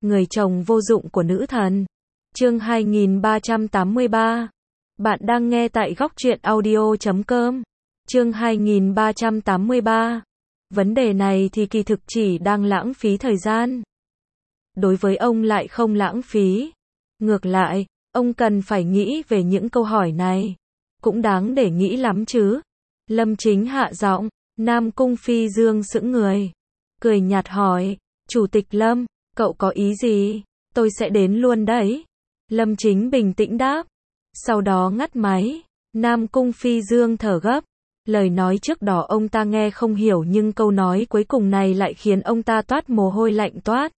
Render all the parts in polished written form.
người chồng vô dụng của nữ thần. Chương 2383. Bạn đang nghe tại góc truyện audio.com. Chương 2383. Vấn đề này thì kỳ thực chỉ đang lãng phí thời gian. Đối với ông lại không lãng phí. Ngược lại, ông cần phải nghĩ về những câu hỏi này. Cũng đáng để nghĩ lắm chứ. Lâm Chính hạ giọng, Nam Cung Phi Dương sững người. Cười nhạt hỏi, Chủ tịch Lâm, cậu có ý gì? Tôi sẽ đến luôn đấy. Lâm Chính bình tĩnh đáp. Sau đó ngắt máy. Nam Cung Phi Dương thở gấp. Lời nói trước đó ông ta nghe không hiểu nhưng câu nói cuối cùng này lại khiến ông ta toát mồ hôi lạnh toát.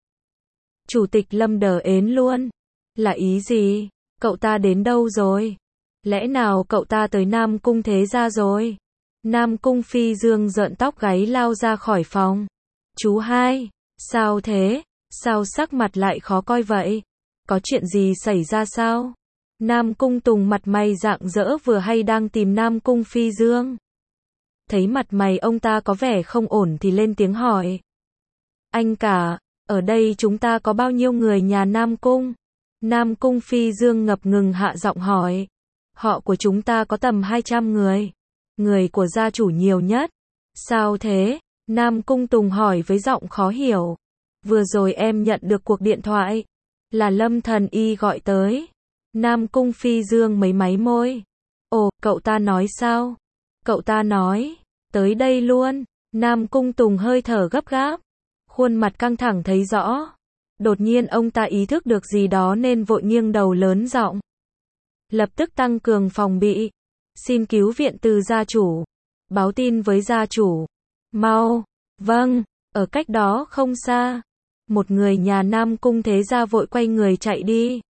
Chủ tịch Lâm đờ ến luôn. Là ý gì? Cậu ta đến đâu rồi? Lẽ nào cậu ta tới Nam Cung Thế Gia rồi? Nam Cung Phi Dương rợn tóc gáy lao ra khỏi phòng. Chú hai, sao thế? Sao sắc mặt lại khó coi vậy? Có chuyện gì xảy ra sao? Nam Cung Tùng mặt mày rạng rỡ vừa hay đang tìm Nam Cung Phi Dương. Thấy mặt mày ông ta có vẻ không ổn thì lên tiếng hỏi. Anh cả, ở đây chúng ta có bao nhiêu người nhà Nam Cung? Nam Cung Phi Dương ngập ngừng hạ giọng hỏi. Họ của chúng ta có tầm 200 người. Người của gia chủ nhiều nhất. Sao thế? Nam Cung Tùng hỏi với giọng khó hiểu. Vừa rồi em nhận được cuộc điện thoại. Là Lâm Thần Y gọi tới. Nam Cung Phi Dương mấy máy môi. Ồ, cậu ta nói sao? Cậu ta nói, tới đây luôn. Nam Cung Tùng hơi thở gấp gáp. Khuôn mặt căng thẳng thấy rõ. Đột nhiên ông ta ý thức được gì đó nên vội nghiêng đầu lớn giọng. Lập tức tăng cường phòng bị. Xin cứu viện từ gia chủ. Báo tin với gia chủ. Mau. Vâng. Ở cách đó không xa. Một người nhà Nam Cung Thế Gia vội quay người chạy đi.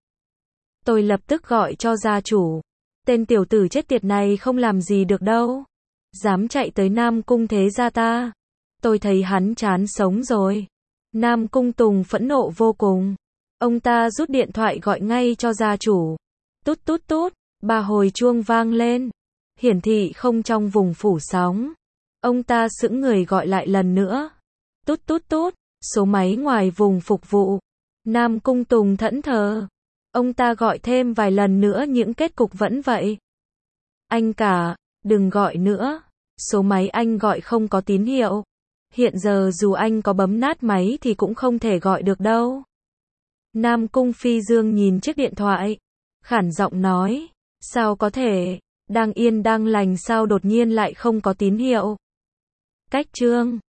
Tôi lập tức gọi cho gia chủ. Tên tiểu tử chết tiệt này không làm gì được đâu. Dám chạy tới Nam Cung Thế Gia ta. Tôi thấy hắn chán sống rồi. Nam Cung Tùng phẫn nộ vô cùng. Ông ta rút điện thoại gọi ngay cho gia chủ. Tút tút tút. 3 hồi chuông vang lên. Hiển thị không trong vùng phủ sóng. Ông ta sững người gọi lại lần nữa. Tút tút tút. Số máy ngoài vùng phục vụ. Nam Cung Tùng thẫn thờ. Ông ta gọi thêm vài lần nữa những kết cục vẫn vậy. Anh cả, đừng gọi nữa. Số máy anh gọi không có tín hiệu. Hiện giờ dù anh có bấm nát máy thì cũng không thể gọi được đâu. Nam Cung Phi Dương nhìn chiếc điện thoại. Khản giọng nói. Sao có thể, đang yên đang lành sao đột nhiên lại không có tín hiệu. Cách chương